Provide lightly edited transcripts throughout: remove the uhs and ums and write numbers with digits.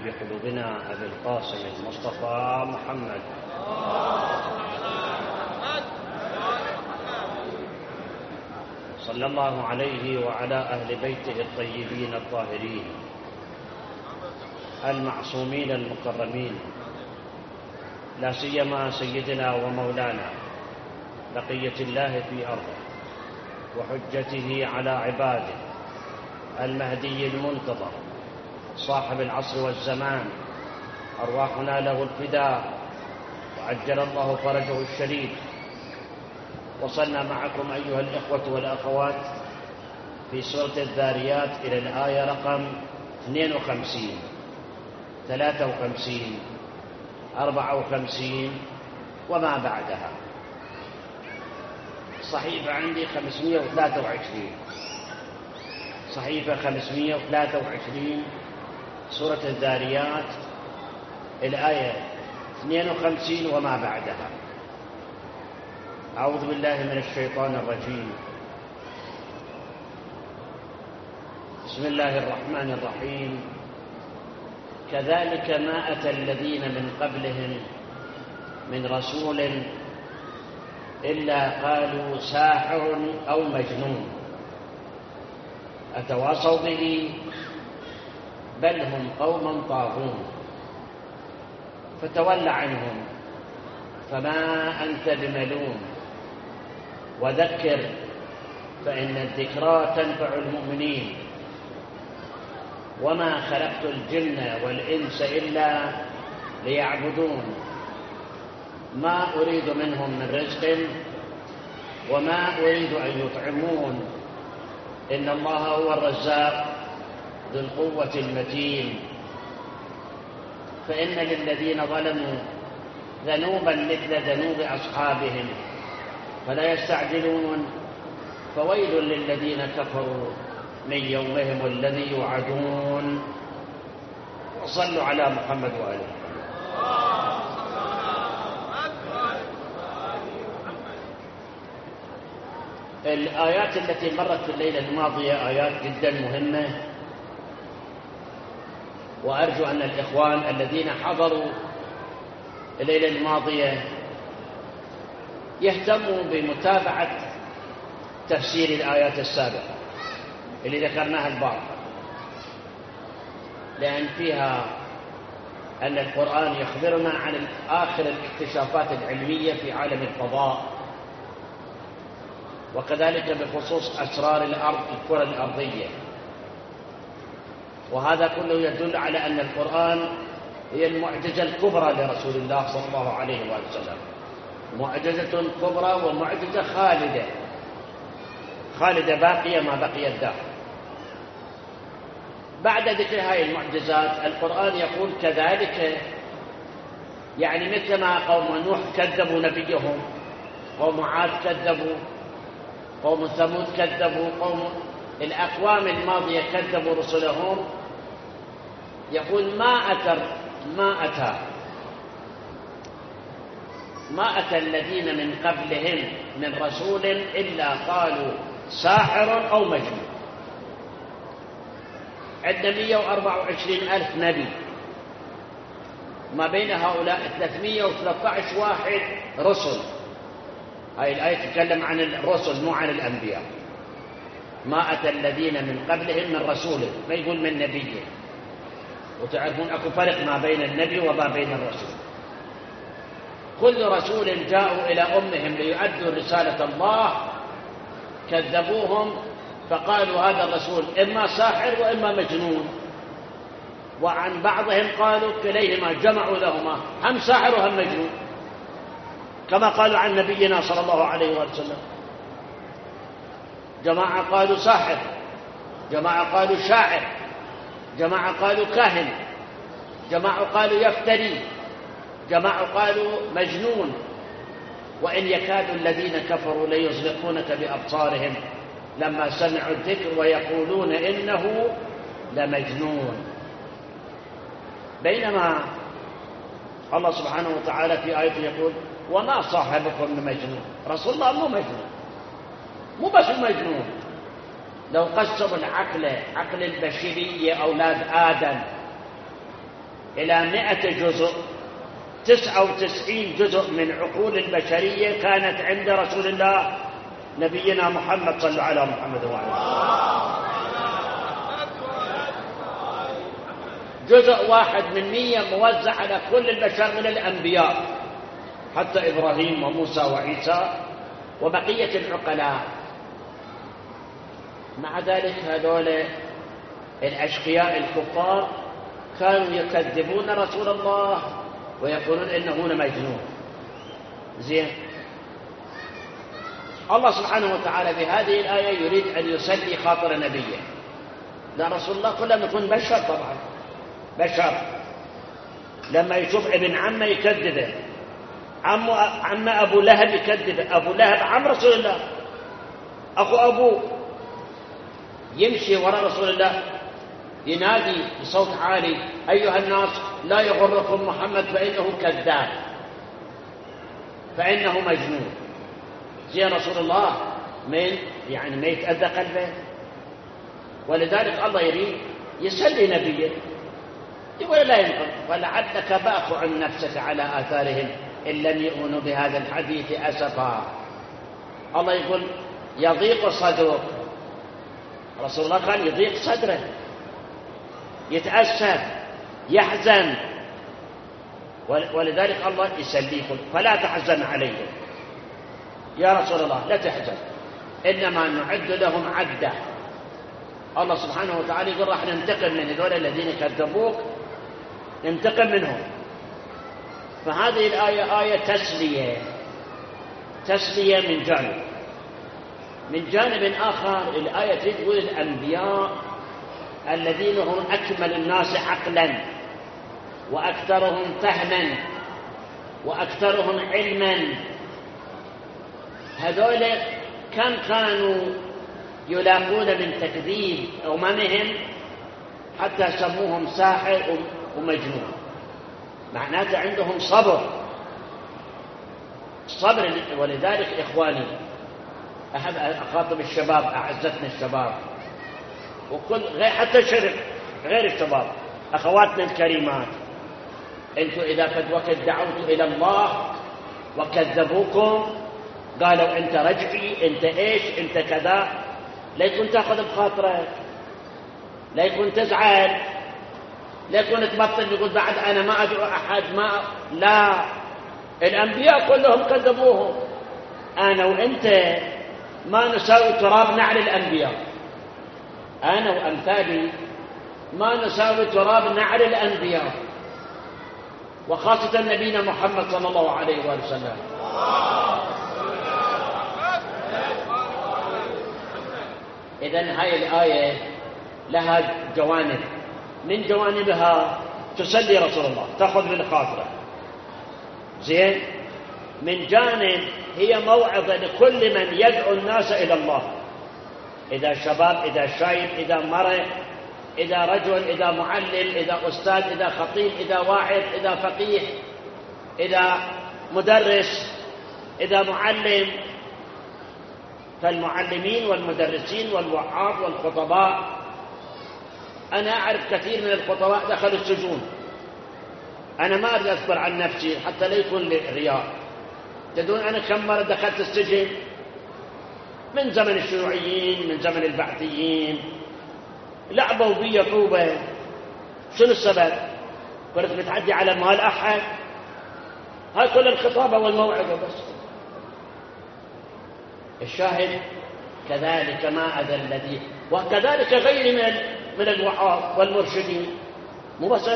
حبيب قلوبنا أبي القاسم المصطفى محمد صلى الله عليه وعلى أهل بيته الطيبين الطاهرين المعصومين المكرمين، لا سيما سيدنا ومولانا بقية الله في أرضه وحجته على عباده المهدي المنتظر صاحب العصر والزمان، أرواحنا له الفداء وعجل الله فرجه الشريف. وصلنا معكم أيها الإخوة والأخوات في سورة الذاريات إلى الآية رقم 52 53 54 وما بعدها. صحيفة عندي 523، صحيفة 523 سورة الذاريات الآية 52 وما بعدها. أعوذ بالله من الشيطان الرجيم. بسم الله الرحمن الرحيم. كذلك ما أتى الذين من قبلهم من رسول إلا قالوا ساحر أو مجنون أتواصوا به بل هم قوم طاغون فتول عنهم فما أنت بملوم وذكر فإن الذكرى تنفع المؤمنين وما خلقت الجن والإنس إلا ليعبدون ما أريد منهم من رزق وما أريد أن يطعمون إن الله هو الرزاق ذو القوة المتين. فإن للذين ظلموا ذنوبا مثل ذنوب أصحابهم فلا يستعجلون فويل للذين كفروا من يومهم الذي يوعدون. وصلوا على محمد وآله. الآيات التي مرت في الليلة الماضية آيات جدا مهمة، وأرجو أن الإخوان الذين حضروا الليلة الماضية يهتموا بمتابعة تفسير الآيات السابقة اللي ذكرناها البارحة، لأن فيها أن القرآن يخبرنا عن آخر الاكتشافات العلمية في عالم الفضاء، وكذلك بخصوص أسرار الأرض الكرة الأرضية. وهذا كله يدل على أن القرآن هي المعجزة الكبرى لرسول الله صلى الله عليه وسلم، معجزة كبرى ومعجزة خالدة باقية ما بقي الدهر. بعد ذكر هذه المعجزات القرآن يقول كذلك، يعني مثل ما قوم نوح كذبوا نبيهم، قوم عاد كذبوا، قوم ثمود كذبوا، قوم الأقوام الماضية كذبوا رسلهم، يقول ما أتى الذين من قبلهم من رسول إلا قالوا ساحر أو مجنون. عندنا 124,000 نبي، ما بين هؤلاء 313 واحد رسل. هاي الآية تتكلم عن الرسل مو عن الأنبياء. ما أتى الذين من قبلهم من رسول، ما يقول من نبي. وتعرفون أكو فرق ما بين النبي وما بين الرسول. كل رسول جاءوا إلى أمهم ليؤدوا رسالة الله كذبوهم فقالوا هذا الرسول إما ساحر وإما مجنون. وعن بعضهم قالوا كليهما، جمعوا لهما هم ساحر وهم مجنون، كما قالوا عن نبينا صلى الله عليه وسلم. جماعة قالوا ساحر، جماعة قالوا شاعر، جماعة قالوا كاهن، جماعة قالوا يفتري، جماعة قالوا مجنون. وإن يكاد الذين كفروا ليزلقونك بأبصارهم لما سمعوا الذكر ويقولون إنه لمجنون. بينما الله سبحانه وتعالى في آية يقول وما صاحبكم بمجنون. رسول الله مو مجنون، مو بس مجنون. لو قسموا عقل البشرية أولاد آدم إلى 100 جزء. 99 جزء من عقول البشرية كانت عند رسول الله نبينا محمد. صلوا على محمد وعلى جزء واحد من 100 موزع على كل البشر من الأنبياء، حتى إبراهيم وموسى وعيسى وبقية العقلاء. مع ذلك هذول الأشقياء الكفار كانوا يكذبون رسول الله ويقولون إنه مجنون. زين، الله سبحانه وتعالى بهذه الآية يريد أن يسلي خاطر نبيه. لا، رسول الله كلهم يكون بشر، طبعا بشر. لما يشوف ابن عمه يكذبه، عم أبو لهب يكذبه، أبو لهب عم رسول الله، أخو أبوه، يمشي وراء رسول الله ينادي بصوت عالي: أيها الناس لا يغركم محمد فإنه كذاب، فإنه مجنون. زي رسول الله يعني ما يتأذى قلبه. ولذلك الله يريد يسلي نبيه، يقول لا ينقل: ولعلك باخع نفسك على آثارهم إن لم يؤمنوا بهذا الحديث أسفا. الله يقول يضيق صدرك. رسول الله كان يضيق صدره، يتأسف، يحزن، ولذلك الله يسليه: فلا تحزن عليهم يا رسول الله، لا تحزن، إنما نعد لهم عدة. الله سبحانه وتعالى يقول راح ننتقم من هذول الذين كذبوك، ننتقم منهم. فهذه الآية آية تسلية من جانب. من جانب آخر الآية تقول الأنبياء الذين هم أكمل الناس عقلا وأكثرهم فهما وأكثرهم علما، هذول كم كانوا يلاقون من تكذيب أممهم حتى سموهم ساحر ومجنون. معناته عندهم صبر. ولذلك إخواني أحب أخاطب الشباب، أعزتنا الشباب وكل حتى غير الشباب، أخواتنا الكريمات، أنتم إذا قد وقت دعوتوا إلى الله وكذبوكم، قالوا أنت رجعي، أنت إيش، أنت كذا، لا يكون تأخذ بخاطرك، لا يكون تزعل، لا يكون تبطل يقول بعد أنا ما أدعو أحد، لا، الأنبياء كلهم كذبوهم. أنا وأنت ما نساوي تراب نعل الأنبياء، أنا وأمثالي ما نساوي تراب نعل الأنبياء، وخاصة نبينا محمد صلى الله عليه وآله وسلم. إذن هاي الآية لها جوانب، من جوانبها تسلي رسول الله، تأخذ من خاطره. زين، من جانب هي موعظة لكل من يدعو الناس إلى الله، إذا شباب، إذا شايب، إذا مرأة، إذا رجل، إذا معلم، إذا أستاذ، إذا خطيب، إذا واعظ، إذا فقيه، إذا مدرس، إذا معلم. فالمعلمين والمدرسين والوعاظ والخطباء، أنا أعرف كثير من الخطباء دخلوا السجون. أنا ما أريد أذكر عن نفسي حتى لا يكون لي رياء. تدرون أنا كم مرة دخلت السجن؟ من زمن الشيوعيين، من زمن البعثيين، لعبوا بي طوبة. شنو السبب؟ كنت متعدي على مال أحد؟ هاي كل الخطابة والموعظة بس. الشاهد كذلك ما أذى الذي، وكذلك غير من الوعاظ والمرشدين، مو بس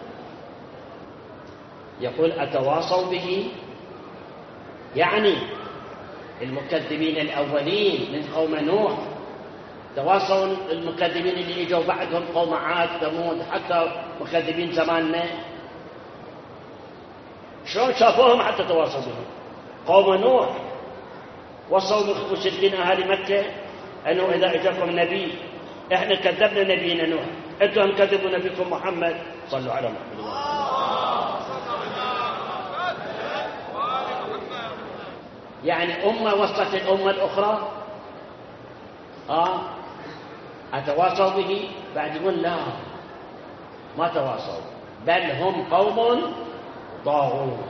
يقول أتواصوا به، يعني المكذبين الأولين من قوم نوح تواصوا، المكذبين اللي اجوا بعدهم قوم عاد، ثمود، حتى مكذبين زماننا شلون شافوهم حتى تواصوا بهم. قوم نوح وصوا مشركين أهالي مكة أنه إذا أجاكم نبي، إحنا كذبنا نبينا نوح، أنتم هم كذبوا نبيكم محمد. صلوا على محمد. يعني أمة وصلت الأمة الأخرى. أتواصوا به؟ بعد يقول لا، ما تواصوا. بل هم قوم طاغون.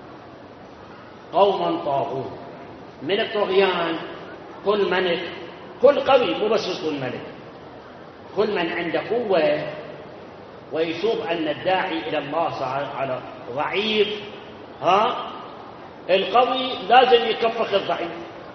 قوم طاغون. من الطغيان كل ملك، كل قوي، مو بس كل ملك، كل من عنده قوة ويشوف أن الداعي إلى الله على ضعيف، القوي لازم يكفخ الضعيف.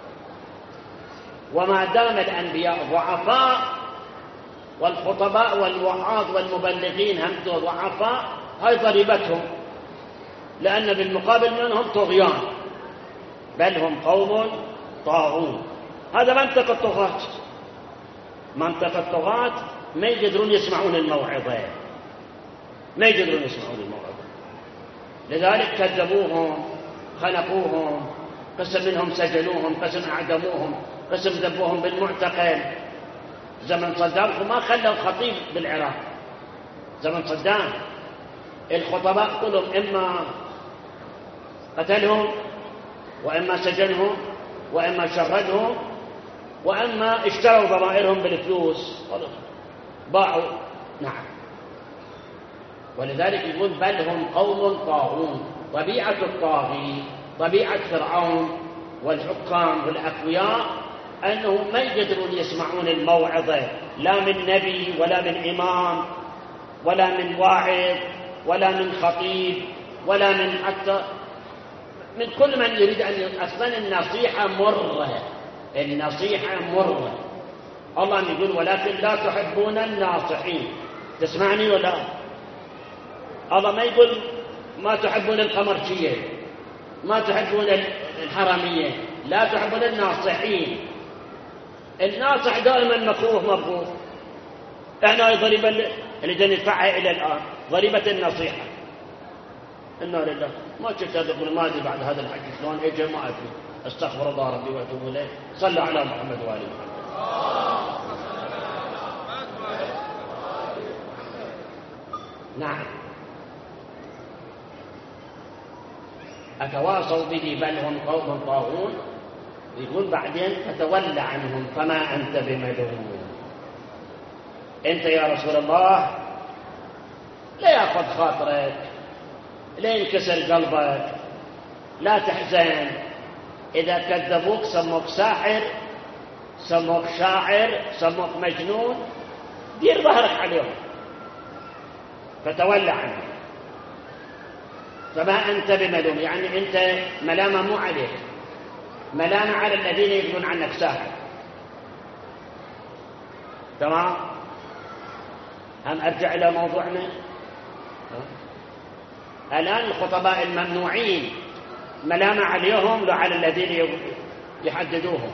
وما دام الأنبياء ضعفاء والخطباء والوعاظ والمبلغين هم ضعفاء، هاي ضريبتهم، لأن بالمقابل منهم طغيان. بل هم قوم طاغون. هذا منطق الطغاة. منطق الطغاة ما يقدرون يسمعون الموعظة، ما يقدرون يسمعون الموعظة، لذلك كذبوهم، خنقوهم، قسم منهم سجنوهم، قسم أعدموهم، قسم ذبوهم بالمعتقل. زمن صدام وما خلوا خطيب بالعراق. زمن صدام الخطباء كلهم إما قتلهم، وإما سجنهم، وإما شردهم، وإما اشتروا ضمائرهم بالفلوس، باعوا. نعم. ولذلك يقول بل هم قوم طاغون. طبيعة الطاغي، طبيعة فرعون والحكام والأقوياء، أنهم ما يقدرون يسمعون الموعظة، لا من نبي ولا من إمام ولا من واعظ ولا من خطيب ولا من حتى من كل من يريد أن أصلا النصيحة مرة. النصيحة مرة. الله يقول ولكن لا تحبون الناصحين. تسمعني ولا؟ الله ما يقول ما تحبون القمرشية، ما تحبون الحرامية، لا تحبون الناصحين. الناصح دائما مكروه مبغوض. احنا ضريبة اللي ندفعها إلى الآن ضريبة النصيحة. إنا لله. ما شفت هذا الماضي بعد هذا الحكي شلون اجى، ما أدري. استغفر الله ربي واتوب اليه. صلوا على محمد وآل محمد. نعم. أتواصوا به بل هم قوم طاغون. يقول بعدين فتول عنهم فما أنت بملوم. أنت يا رسول الله لا يأخذ خاطرك، لا ينكسر قلبك، لا تحزن. إذا كذبوك سموك ساحر، سموك شاعر، سموك مجنون، دير ظهرك عليهم. فتولى عنهم فما أنت بملوم، يعني أنت ملامة مو عليك، ملامة على الذين يقولون عنك ساحر. تمام. هم أرجع إلى موضوعنا. الآن الخطباء الممنوعين ملامة عليهم لا على الذين يحددوهم.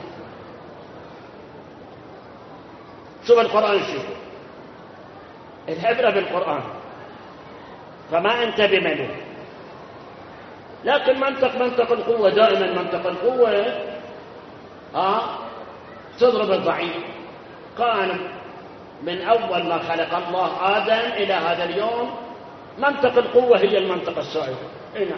شوف القرآن، شوف العبرة بالقرآن. فما أنت بملوم. لكن منطق القوة دائما، منطق القوة تضرب الضعيف. كان من أول ما خلق الله آدم إلى هذا اليوم منطق القوة هي المنطق السائد. نعم.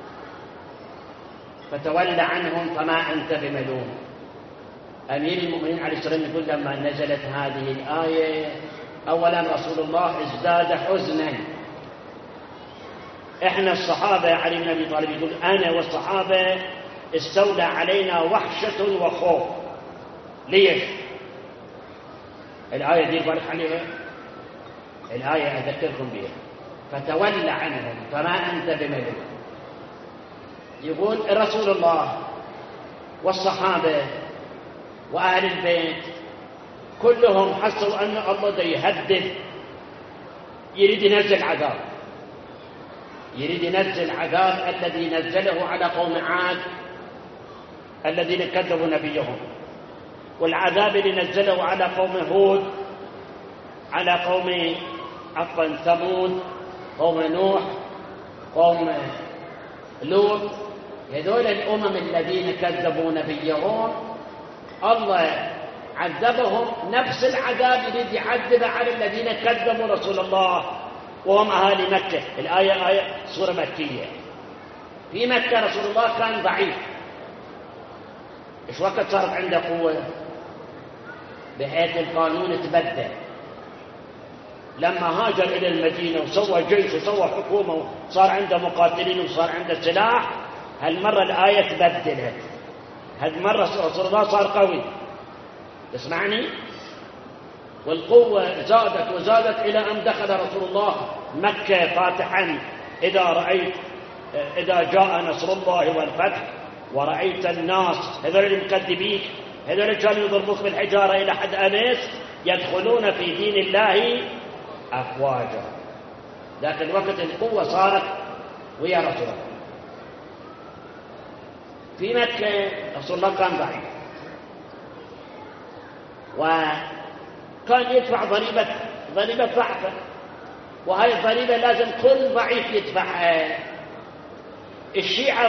فتول عنهم فما أنت بملوم. أمير المؤمنين عليه السلام يقول لما نزلت هذه الآية أولا رسول الله ازداد حزنا. إحنا الصحابة، علي بن أبي طالب يقول أنا والصحابة استولى علينا وحشة وخوف. ليش؟ الآية دي بارك عليها، الآية أذكركم بها. فتول عنهم فما أنت بملوم. يقول رسول الله والصحابة وأهل البيت كلهم حسوا أن الله دا يهدد، يريد ينزل عذاب، يريد ينزل عذاب الذي نزله على قوم عاد الذين كذبوا نبيهم، والعذاب اللي نزله على قوم هود، على قوم ثمود، قوم نوح، قوم لوط. هذول الأمم الذين كذبوا نبيهم الله عذبهم نفس العذاب الذي يعذب على الذين كذبوا رسول الله وهم أهالي مكة. الآية آية سورة مكية. في مكة رسول الله كان ضعيف. إيش وقت صارت عنده قوة؟ بحيث القانون تبدل. لما هاجر إلى المدينة وسوى جيش وسوى حكومة وصار عنده مقاتلين وصار عنده سلاح، هالمرة الآية تبدلت، هالمرة رسول الله صار قوي. تسمعني؟ والقوة زادت وزادت إلى أن دخل رسول الله مكة فاتحا. إذا جاء نصر الله والفتح ورأيت الناس هذول المكذبين، هذول كانوا يضربوك بالحجارة إلى حد أنس، يدخلون في دين الله أفواجا. لكن وقت القوة صارت ويا رسول الله. في مكة رسول الله كان ضعيف، وكان يدفع ضريبة ضعفه، وهي الضريبة لازم كل ضعيف يدفعها. الشيعة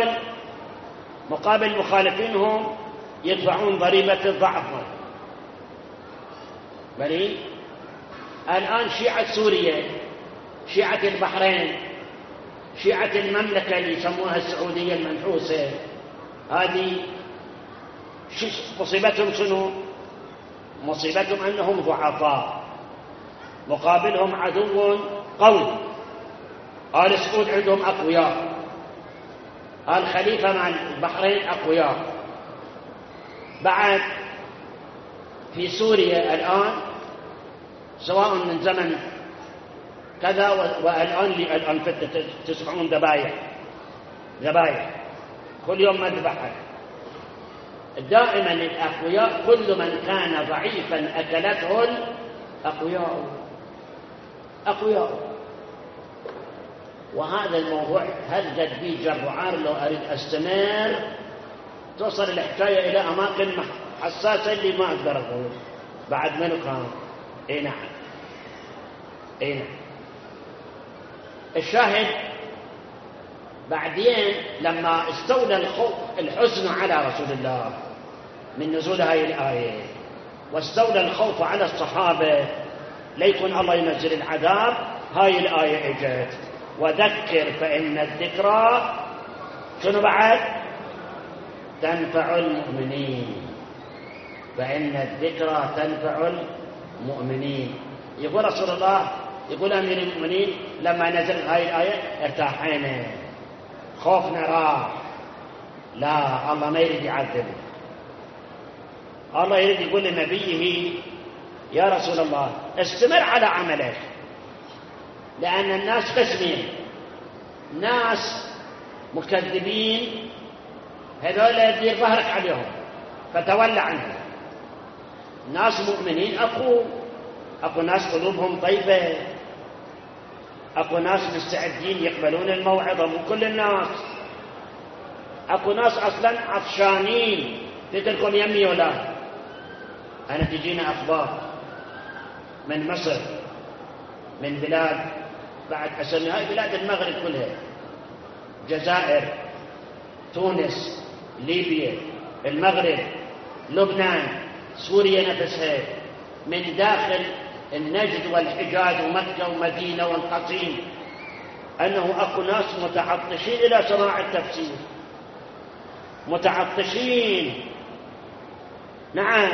مقابل مخالفينهم يدفعون ضريبة الضعف. بلي الآن شيعة سوريا، شيعة البحرين، شيعة المملكة اللي يسموها السعودية المنحوسة، هذه مصيبتهم شنو؟ مصيبتهم أنهم ضعفاء، مقابلهم عدو قوي. آل سعود عندهم أقوياء، الخليفة مع البحرين أقوياء. بعد في سوريا الآن سواء من زمن كذا والآن تسمعون ذبايح كل يوم مذبحة. دائما الأقوياء، كل من كان ضعيفا أكلته الأقوياء. وهذا الموضوع هل قد بي جرعار لو أريد أستمر توصل الحكاية إلى أماكن حساسة اللي ما أقدر أقول بعد منه كان. اي نعم. الشاهد بعدين لما استولى الحزن على رسول الله من نزول هاي الآية، واستولى الخوف على الصحابة ليكن الله ينزل العذاب، هاي الآية اجت وذكر فإن الذكرى شنو بعد؟ تنفع المؤمنين. فإن الذكرى تنفع المؤمنين. يقول رسول الله، يقول أمير المؤمنين لما نزل هاي الآية ارتاحينا، خوفنا راح. لا، الله ما يريد يعذب، الله يريد يقول لنبيه يا رسول الله استمر على عملك، لأن الناس قسمين، ناس مكذبين هذول يدير ظهرك عليهم فتولى عنهم. ناس مؤمنين أكو ناس قلوبهم طيبة، أكو ناس مستعدين يقبلون الموعظة، مو كل الناس. أكو ناس أصلا عطشانين، تدركم يمي ولا أنا تجينا أخبار من مصر، من بلاد بعد أسمي هاي بلاد المغرب كلها، جزائر، تونس، ليبيا، المغرب، لبنان، سوريا نفسها، من داخل النجد والحجاز ومكة ومدينة والقصيم، أنه أكو ناس متعطشين إلى سماع التفسير، متعطشين. نعم.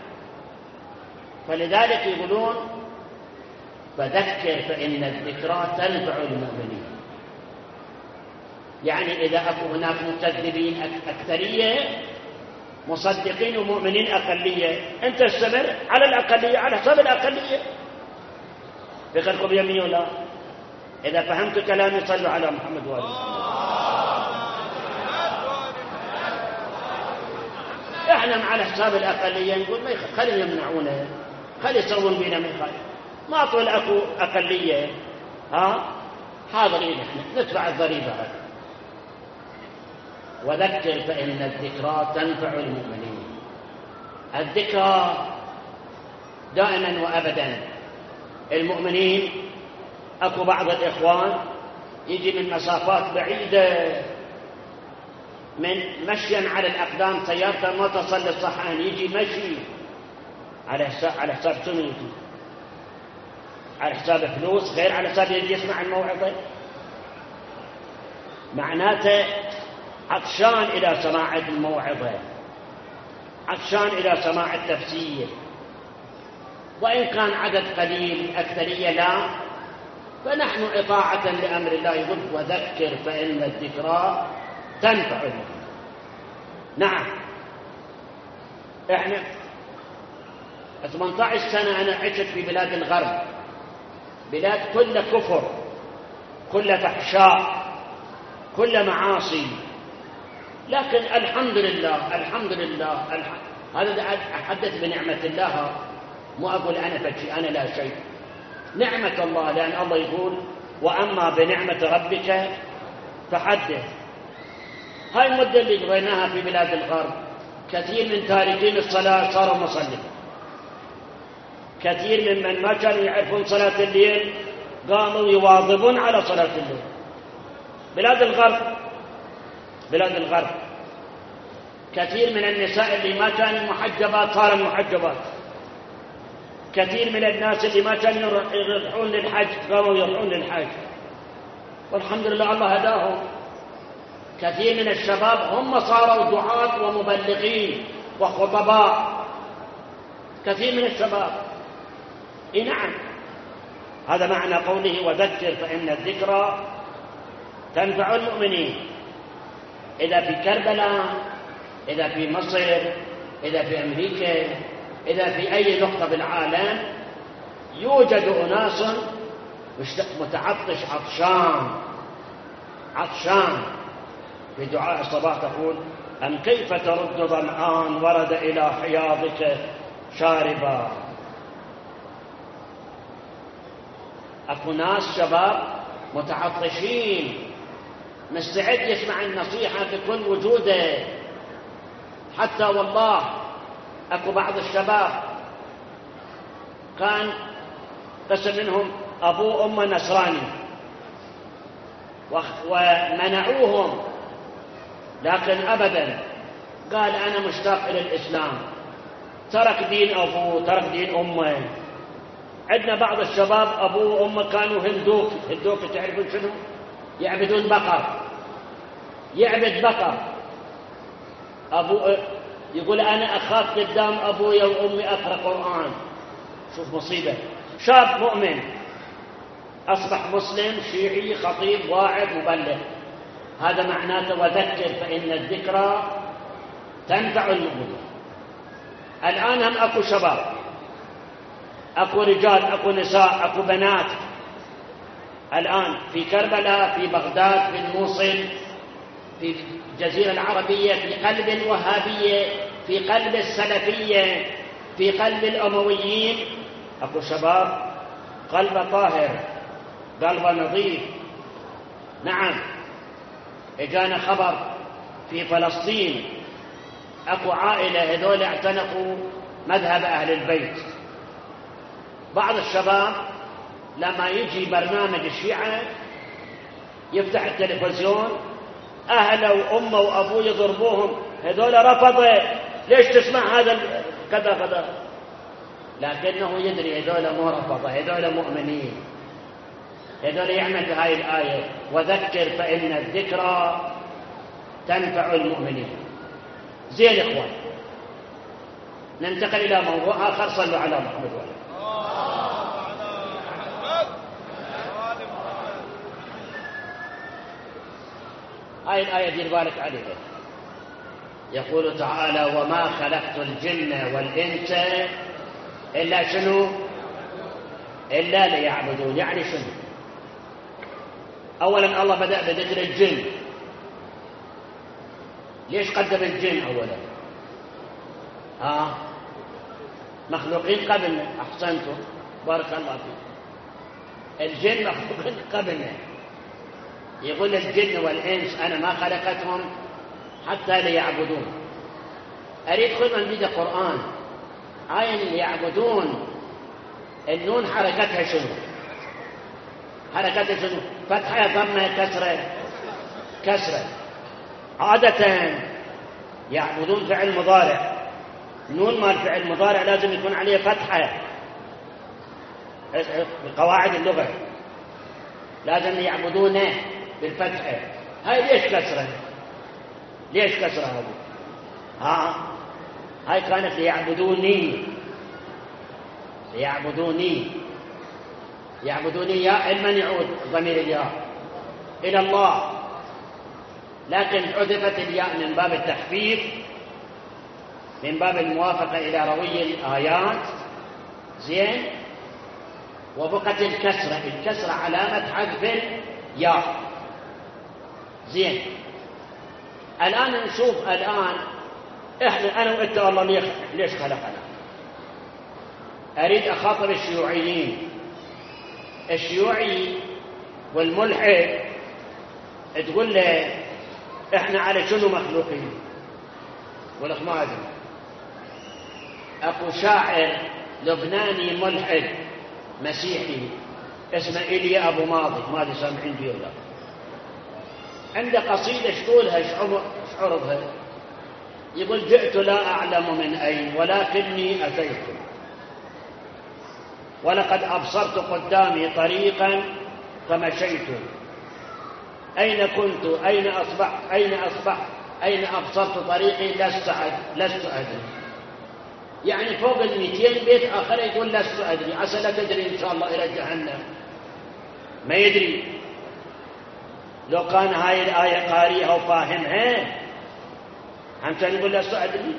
فلذلك يقولون فذكر فإن الذكرى تنفع المؤمنين. يعني إذا أكو هناك مكذبين أكثرية، مصدقين ومؤمنين أقلية، أنت استمر على الأقلية، على حساب الأقلية. فكركم يمين ولا؟ إذا فهمت كلامي صلوا على محمد وآله محمد. احنا على حساب الأقلية نقول ما خلي يمنعونه، خلي يسوون بينا من خير، ما طول أكو أقلية حاضرين احنا ندفع الضريبة هذه. وذكر فإن الذكرى تنفع المؤمنين. الذكرى دائما وأبدا المؤمنين. أكو بعض الإخوان يجي من مسافات بعيدة، من مشيا على الأقدام، سيارته ما تصل للصحن، يجي مشي على حساب سنة، على حساب فلوس، غير على حساب يسمع الموعظة. معناته عطشان إلى سماع الموعظة، عطشان إلى سماع التفسير. وإن كان عدد قليل أكثرية لا، فنحن إطاعة لأمر الله يقول وذكر فإن الذكرى تنفع المؤمنين. نعم، إحنا 18 سنة أنا عشت في بلاد الغرب، بلاد كل كفر، كل فحشاء، كل معاصي، لكن الحمد لله الحمد لله هذا أحدث بنعمة الله، مو أقول أنا فشي، أنا لا شيء، نعمة الله، لأن الله يقول وأما بنعمة ربك فحدث. هاي المدة اللي قضيناها في بلاد الغرب كثير من تاركين الصلاة صاروا مصلين، كثير ممن ما كانوا يعرفون صلاة الليل قاموا يواظبون على صلاة الليل. بلاد الغرب كثير من النساء اللي ما كانوا محجبات صاروا محجبات، كثير من الناس اللي ما كانوا يروحون للحج قاموا يروحون للحج، والحمد لله الله هداهم. كثير من الشباب هم صاروا دعاة ومبلغين وخطباء، كثير من الشباب. نعم، هذا معنى قوله وذكر فإن الذكرى تنفع المؤمنين. إذا في كربلاء، إذا في مصر، إذا في أمريكا، إذا في أي نقطة بالعالم يوجد أناس متعطش عطشان في دعاء الصباح تقول أم كيف ترد ظمآن ورد إلى حياضك شاربا. أكو ناس شباب متعطشين، مستعد يسمع النصيحة بكل وجوده. حتى والله أكو بعض الشباب كان قسم منهم أبوه وأمه نصراني ومنعوهم، لكن أبدا قال أنا مشتاق إلى الإسلام، ترك دين أبوه ترك دين أمه. عندنا بعض الشباب أبوه وأمه كانوا هندوك تعرفون شنو؟ يعبدون بقر، يعبد بقر. أبوه يقول أنا أخاف قدام أبوي وأمي أقرأ قرآن. شوف مصيبة، شاب مؤمن أصبح مسلم شيعي خطيب واعظ مبلغ. هذا معناته وذكر فإن الذكرى تنفع المؤمنين. الآن هم أكو شباب، أكو رجال، أكو نساء، أكو بنات الآن في كربلاء، في بغداد، في الموصل، في الجزيرة العربية، في قلب الوهابية، في قلب السلفية، في قلب الأمويين، أكو شباب قلب طاهر، قلب نظيف. نعم، إجانا خبر في فلسطين أكو عائلة هذول اعتنقوا مذهب أهل البيت. بعض الشباب لما يجي برنامج الشيعة يفتح التلفزيون، أهله وأمه وأبوه يضربوهم، هذول رفضوا، ليش تسمع هذا كذا كذا؟ لكنه يدري هذول مو رفضوا، هذول مؤمنين، هذول يعمل بهاي الآية وذكر فإن الذكرى تنفع المؤمنين. زين إخوان، ننتقل إلى موضوع آخر. صلوا على محمد وعلى هاي الآية دير بالك عليها. يقول تعالى وما خلقت الجن والإنس إلا شنو؟ إلا ليعبدون. يعني شنو؟ أولا الله بدأ بذكر الجن. ليش قدم الجن أولا؟ مخلوقين قبلنا. أحسنتم، بارك الله فيك. الجن مخلوقين قبلنا. يقول الجن والإنس أنا ما خلقتهم حتى ليعبدون. أريد خذ من بيد القرآن آية ليعبدون، النون حركتها شنو؟ حركتها شنو؟ فتحة ضمة كسرة. عادة يعبدون فعل مضارع، نون مال فعل مضارع لازم يكون عليه فتحة. بقواعد اللغة لازم يعبدونه بالفتحة. هاي ليش كسرة؟ ليش كسرة هاي كانت ليعبدوني. ليعبدوني. يعبدوني ياء من يعود ضمير الياء؟ إلى الله، لكن حذفت الياء من باب التخفيف، من باب الموافقة إلى روي الآيات. زين. وبقت الكسرة، الكسرة علامة حذف الياء. زين. الآن نشوف الآن إحنا أنا وإنت الله ليش خلقنا؟ أريد أخاطب الشيوعيين. الشيوعي والملحد تقول له إحنا على شنو مخلوقين؟ يقول لك ما أدري. أكو شاعر لبناني ملحد مسيحي اسمه إيليا أبو ماضي، ما أدري سامعين بيه ولا. عنده قصيدة شتولها شعرضها، يقول جئت لا أعلم من أين ولكني أتيت، ولقد أبصرت قدامي طريقا فمشيت، أين كنت أين أصبحت أين أصبحت أين أبصرت طريقي لست أدري. يعني فوق 200 بيت آخر يقول لست أدري، عسى لا تدري إن شاء الله إلى جهنم. ما يدري. لو كان هاي الآية قاريها وفاهمها هم كان يقول لست أدري.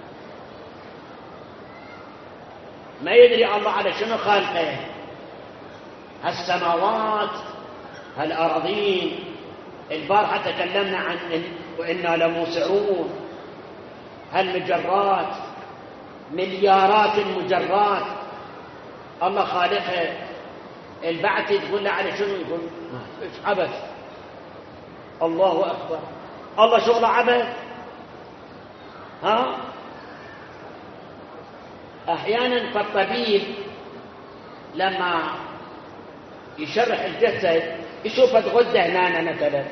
ما يدري الله على شنو خالقه، هالسماوات هالأراضين. البارحة تكلمنا عن وإنا لموسعون، هالمجرات مليارات المجرات الله خالقها. البعث تقول له على شنو؟ يقول ايش عبث. الله أكبر. الله شغله عبث. ها أحيانا فالطبيب لما يشرح الجسد يشوف الغدة هنا مثلا،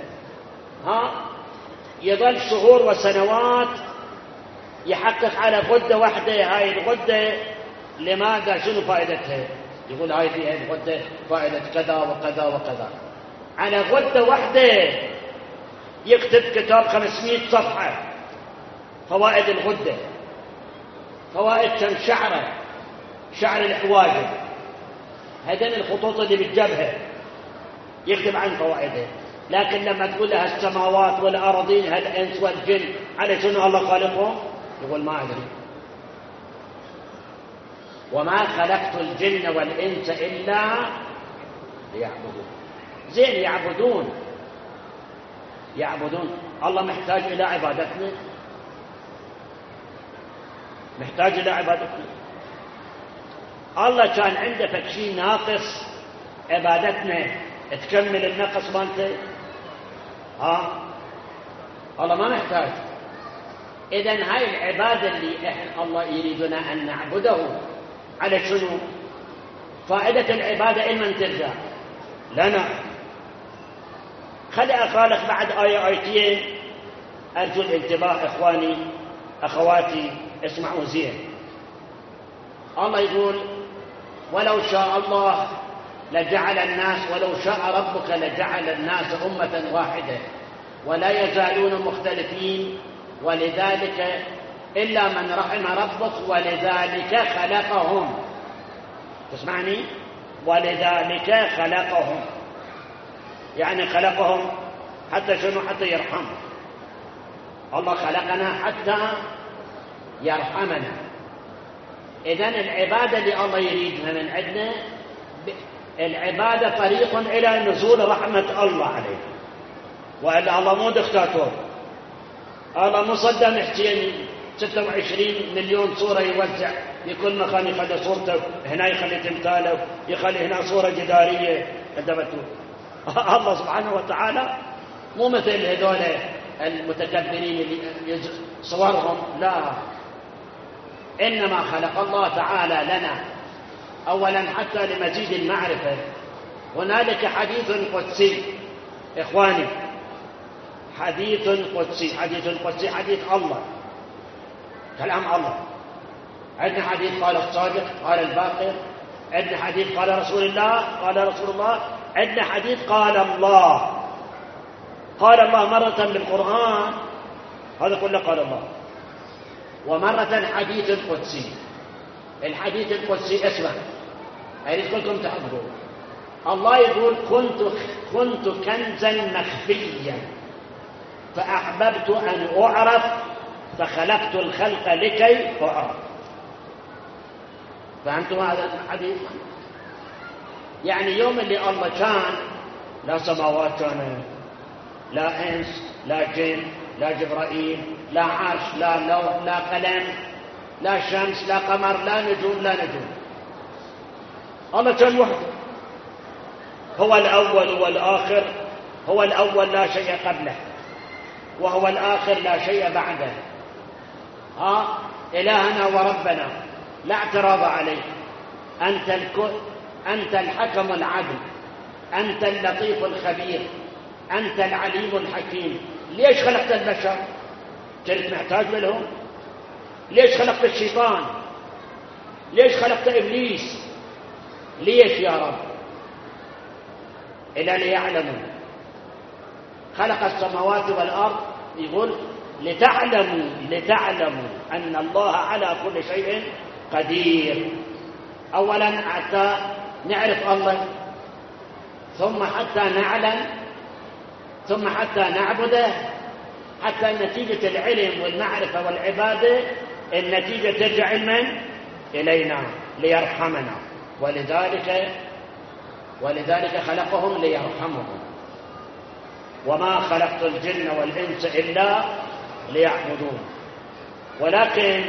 يظل شهور وسنوات يحقق على غدة واحدة. هاي الغدة لماذا؟ شنو فائدتها؟ يقول هاي فيها الغدة فائدة كذا وكذا وكذا. على غدة واحدة يكتب كتاب 500 صفحة. فوائد الغدة، فوائد كم شعرة، شعر الحواجب، هذين الخطوط اللي بالجبهة يكتب عن فوائده. لكن لما تقول لها السماوات والأراضين هالإنس والجن على شنو الله خالقهم؟ يقول ما أدري. وما خلقت الجن والإنس إلا ليعبدون. زين، يعبدون. الله محتاج إلى عبادتنا؟ محتاج إلى عبادتنا؟ الله كان عنده فكشي ناقص عبادتنا تكمل النقص مالته؟ الله ما محتاج. إذن هاي العبادة اللي إحنا الله يريدنا أن نعبده على شنو؟ فائدة العبادة إما ترجع لنا. خلي أخالق بعد آية آيتين أرجو الانتباه إخواني أخواتي، اسمعوا زين. الله يقول ولو شاء الله لجعل الناس، ولو شاء ربك لجعل الناس أمة واحدة ولا يزالون مختلفين ولذلك إلا من رحم ربك ولذلك خلقهم. تسمعني؟ ولذلك خلقهم، يعني خلقهم حتى شنو؟ حتى يرحم. الله خلقنا حتى يرحمنا. إذن العبادة اللي الله يريدها من عندنا، العبادة طريق إلى نزول رحمة الله عليه. وإلا الله مو دكتاتور، الله مو صدام حسين 26 مليون صورة يوزع في كل مكان، يخلي صورته هنا، يخلي تمثاله، يخلي هنا صورة جدارية. الله سبحانه وتعالى مو مثل هذول المتكبرين اللي صورهم، لا. إنما خلق الله تعالى لنا أولا حتى لمزيد المعرفة. هنالك حديث قدسي إخواني، حديث قدسي. حديث قدسي حديث الله، كلام الله. عندنا حديث قال الصادق قال الباقر، عندنا حديث قال رسول الله، عندنا حديث قال الله. قال الله مرة بالقرآن، هذا كله قال الله، ومرة حديث قدسي. الحديث القدسي اسمع، أريد كلكم تحضروا. الله يقول كنت كنزا مخفيا فأحببت أن أعرف فخلقت الخلق لكي أعرف. فهمتم هذا الحديث؟ يعني يوم اللي الله كان لا سماوات كانت، لا إنس، لا جن، لا جبرائيل، لا عرش، لا لوح، لا قلم، لا شمس، لا قمر، لا نجوم، لا نجوم. الله كان وحده، هو الأول والآخر، هو الأول لا شيء قبله، وهو الآخر لا شيء بعده. إلهنا وربنا لا اعتراض عليه. أنت الحكم العدل، أنت اللطيف الخبير، أنت العليم الحكيم. ليش خلقت البشر؟ كنت محتاج لهم؟ ليش خلقت الشيطان؟ ليش خلقت إبليس؟ ليش يا رب؟ إلا ليعلموا. خلق السماوات والأرض، يقول لتعلموا أن الله على كل شيء قدير. أولا حتى نعرف الله، ثم حتى نعلم، ثم حتى نعبده، حتى نتيجة العلم والمعرفة والعبادة النتيجة ترجع من إلينا ليرحمنا. ولذلك خلقهم ليرحمهم. وما خلقت الجن والإنس إلا ليعبدون. ولكن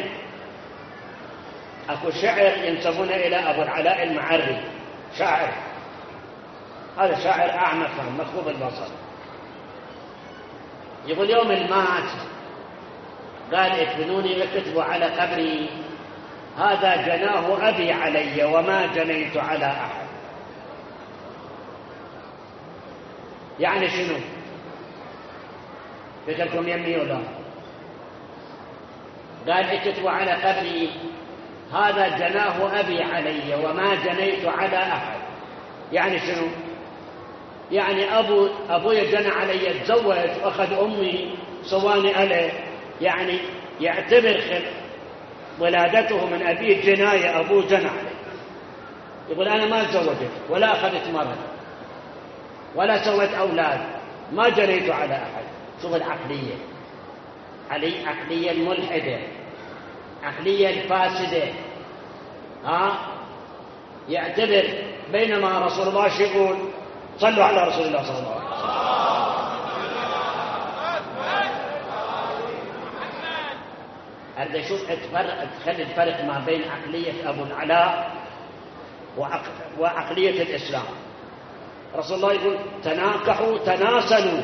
أكو شعر ينسبونه إلى أبو العلاء المعري، شاعر، هذا شاعر أعمى فهم مخبوب البصر. يقول يوم المات قال ادفنوني وكتبوا على قبري هذا جناه أبي علي وما جنيت على أحد. يعني شنو؟ فكركم يمي ولا؟ قال اكتبوا على قبري هذا جناه أبي علي وما جنيت على أحد. يعني شنو؟ يعني أبوي جنى علي، تزوج وأخذ أمي سواني أله، يعني يعتبر ولادته من أبيه جناية، أبوه جنى علي. يقول أنا ما تزوجت ولا أخذت مرض ولا سويت أولاد، ما جنيت على أحد. شوف العقلية، عقلية الملحدة، عقلية الفاسدة. يعتبر بينما رسول الله يقول صلوا على رسول الله صلى الله عليه وسلم. أريد أشوف تخلي الفرق ما بين عقلية أبو العلاء وعقلية الإسلام. رسول الله يقول تناكحوا تناسلوا،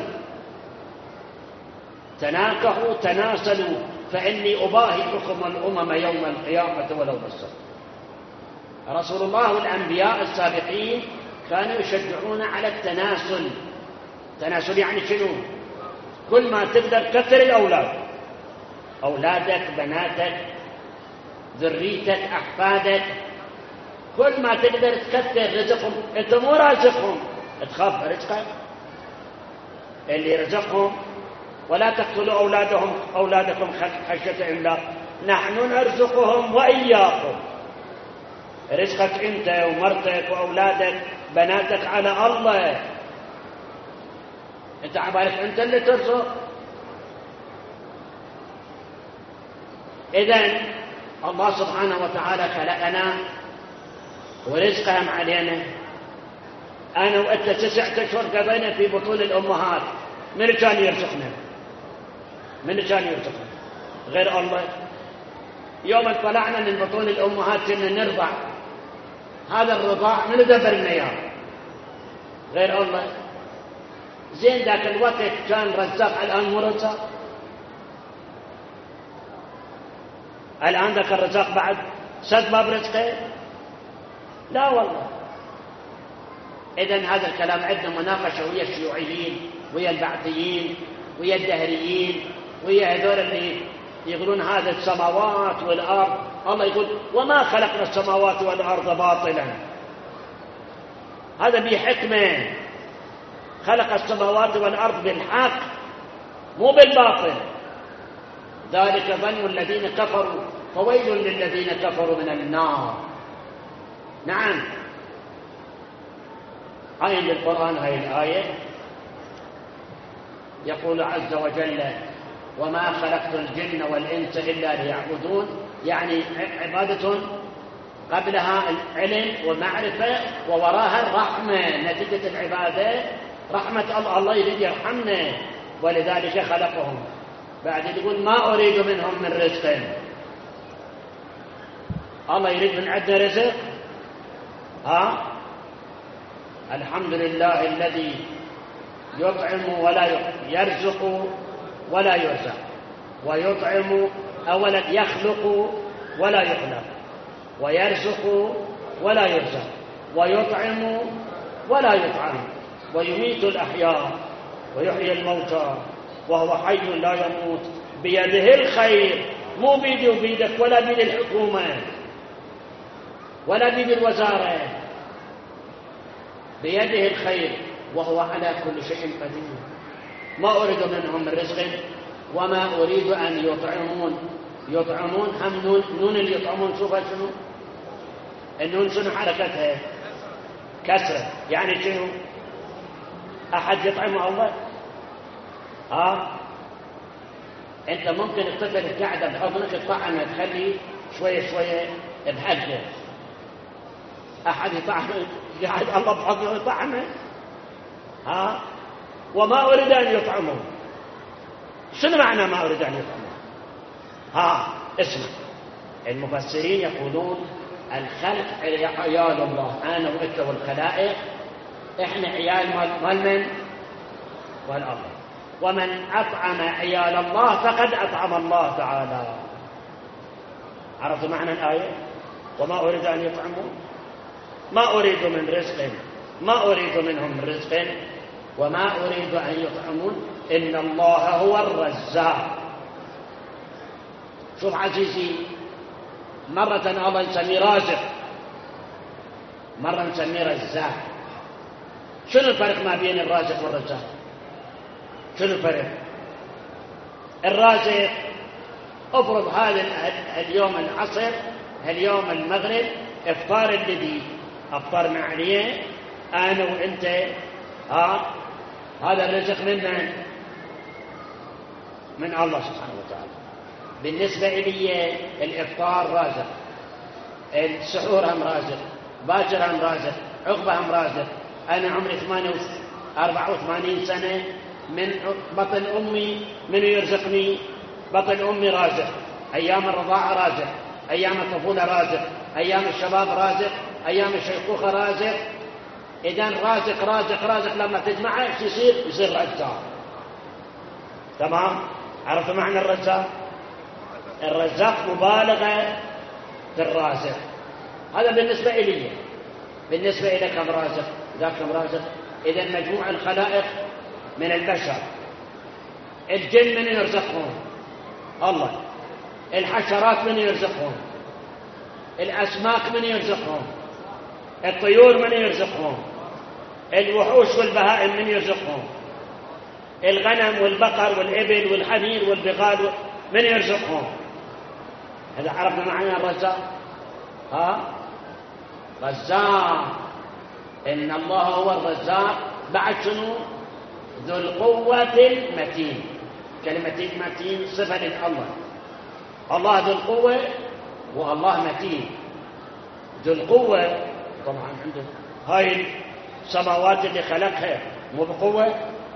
تناكحوا تناسلوا فإني أباهي بكم الأمم يوم القيامة ولو بالصدق. رسول الله والأنبياء السابقين كانوا يشجعون على التناسل. تناسل يعني شنو؟ كل ما تقدر كثر الأولاد، أولادك، بناتك، ذريتك، أحفادك، كل ما تقدر تكثر رزقهم. أنت مو رازقهم، تخاف رزقك اللي رزقهم. ولا تقتلوا أولادكم خشية إملاق، نحن نرزقهم وإياكم. رزقك أنت ومرتك وأولادك بناتك على الله. أنت عبالك أنت اللي ترزق. إذن الله سبحانه وتعالى خلقنا ورزقهم علينا. أنا وأنت 9 أشهر قضينا في بطون الأمهات، من كان يرزقنا؟ من كان يرزقنا غير الله؟ يوم طلعنا من بطون الأمهات كنا نرضع، هذا الرضاع من دبرنا إياه غير الله؟ زين ذاك الوقت كان رزاق، الآن مو رزاق. الآن ذاك الرزاق بعد سد باب رزقه؟ لا والله. إذن هذا الكلام عندنا مناقشة ويا الشيوعيين ويا البعثيين ويا الدهريين ويا هذول اللي يقولون هذا السماوات والأرض. الله يقول وما خلقنا السماوات والأرض باطلا، هذا بحكمة. خلق السماوات والأرض بالحق مو بالباطل. ذلك ظن الذين كفروا فويل للذين كفروا من النار. نعم، هاي للقرآن هاي الآية يقول عز وجل وما خلقت الجن والإنس إلا ليعبدون، يعني عبادة قبلها العلم والمعرفة ووراها الرحمة، نتيجة العبادة رحمة الله يريد يرحمنا ولذلك خلقهم. بعد يقول ما أريد منهم من رزق، الله يريد من عندنا رزق. الحمد لله الذي يطعم ولا يرزق ولا يرزق، ويطعم أولا يخلق ولا يخلق، ويرزق ولا يرزق، ويطعم ولا يطعم، ويميت الأحياء ويحيي الموتى وهو حي لا يموت، بيده الخير، مو بيدي وبيدك ولا بيد الحكومة ولا بيد الوزارة، بيده الخير وهو على كل شيء قدير. ما أريد منهم من رزق وما أريد أن يطعمون. يطعمون هم نون اللي يطعمون، شوفها شنو النون، شنو حركتها؟ كسرة، يعني شنو؟ أحد يطعمه أول؟ أنت ممكن الطفل القاعدة بحضنك تطعمه تخلي شوية شوية بحلقه، أحد يطعمه قاعد الله بحضنه يطعمه. وما أريد أن يطعمه، شنو معنى ما أريد أن يطعمه؟ اسمع، المفسرين يقولون الخلق عيال الله، أنا وإنت والخلائق إحنا عيال مال من؟ مال الله. ومن أطعم عيال الله فقد أطعم الله تعالى. عرفتوا معنى الآية؟ وما أريد أن يطعموا، ما أريد من رزق، ما أريد منهم من رزق وما أريد أن يطعمون، إن الله هو الرزاق. شوف عزيزي، مرة الله نسميه رازق، مرة نسميه رزاق. شنو الفرق ما بين الرازق والرزاق؟ شنو الفرق؟ الرازق افرض هذا اليوم العصر، اليوم المغرب، افطار الذي افطرنا عليه انا وانت، هذا الرزق من من؟ من الله سبحانه وتعالى. بالنسبة إلي الإفطار رازق، السحور هم رازق، باكر هم رازق، عقبة هم رازق. أنا عمري 84 سنة، من بطن أمي من يرزقني؟ بطن أمي رازق، أيام الرضاعة رازق، أيام الطفولة رازق، أيام الشباب رازق، أيام الشيخوخة رازق. إذن رازق رازق رازق لما تجمعه يصير رزاق. تمام؟ عرفت معنى الرزاق؟ الرزاق مبالغة في الرازق. هذا بالنسبة إلي. بالنسبة إلى كم رازق؟ ذاك كم رازق؟ إذن مجموع الخلائق من البشر، الجن من يرزقهم؟ الله. الحشرات من يرزقهم؟ الأسماك من يرزقهم؟ الطيور من يرزقهم؟ الوحوش والبهائم من يرزقهم؟ الغنم والبقر والإبل والحمير والبغال من يرزقهم؟ هذا عرفنا معنى الرزاق. رزاق، إن الله هو الرزاق. بعد شنو؟ ذو القوة المتين. كلمة متين صفة لله. الله ذو القوة والله متين. ذو القوة طبعا عنده هاي السماوات اللي خلقها مو بقوة؟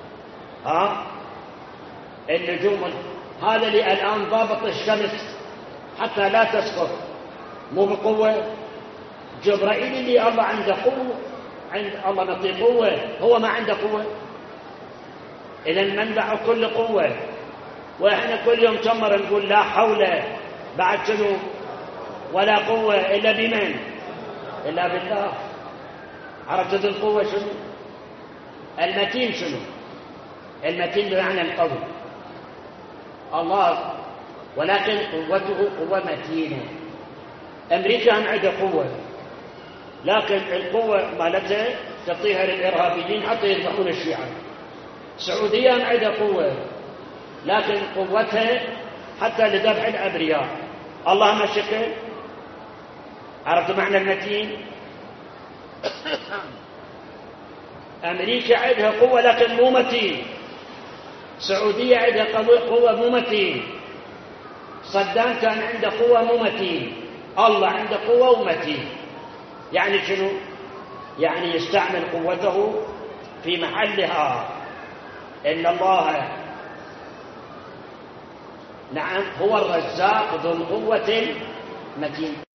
النجوم هذا اللي الآن ضابط الشمس حتى لا تسقط مو بقوة؟ جبرائيل اللي الله عنده قوة، عند الله نعطيه قوة، هو ما عنده قوة. إذن منبع كل قوة. وإحنا كل يوم تمر نقول لا حول، بعد شنو؟ ولا قوة إلا بمن؟ إلا بالله. عرفت ذو القوة شنو؟ المتين شنو؟ المتين بمعنى القوي الله، ولكن قوته قوة متينة. أمريكا هم عندها قوة، لكن القوة مالتها تعطيها للإرهابيين حتى يذبحون الشيعة. السعودية هم عندها قوة، لكن قوتها حتى لذبح الأبرياء. الله ما شكل. عرفت معنى المتين؟ أمريكا عندها قوة لكن مو متين، السعودية عندها قوة مو متين، صدام كان عنده قوة مو متين، الله عنده قوة ومتين. يعني شنو؟ يعني يستعمل قوته في محلها. إن الله نعم هو الرزاق ذو القوة المتين.